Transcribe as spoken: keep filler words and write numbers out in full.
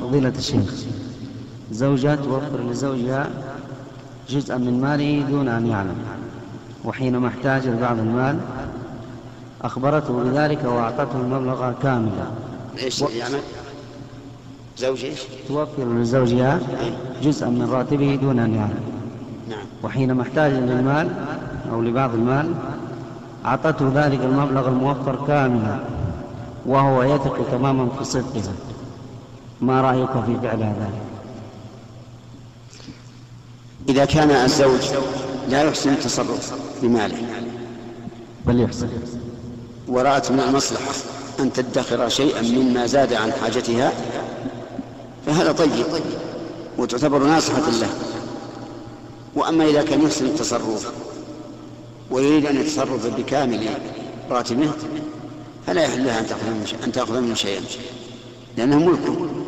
فضيلة الشيخ، زوجة توفر لزوجها جزءا من ماله دون أن يعلم، وحينما احتاج لبعض المال أخبرته بذلك وأعطته المبلغ كاملا. إيش يعمل؟ زوج إيش؟ توفر لزوجها جزءا من راتبه دون أن يعلم. نعم. وحينما احتاج للمال أو لبعض المال أعطته ذلك المبلغ الموفر كاملا وهو يثق تماما في صدقها. ما رأيك في فعل ذلك؟ إذا كان الزوج لا يحسن التصرف بماله بل يحسن، ورأت من المصلحة أن تدخر شيئا مما زاد عن حاجتها فهذا طيب وتعتبر ناصحة له. وأما إذا كان يحسن التصرف ويريد أن يتصرف بكامل راتبه فلا يحل لها أن تأخذ منه شيئا لأنه ملكه.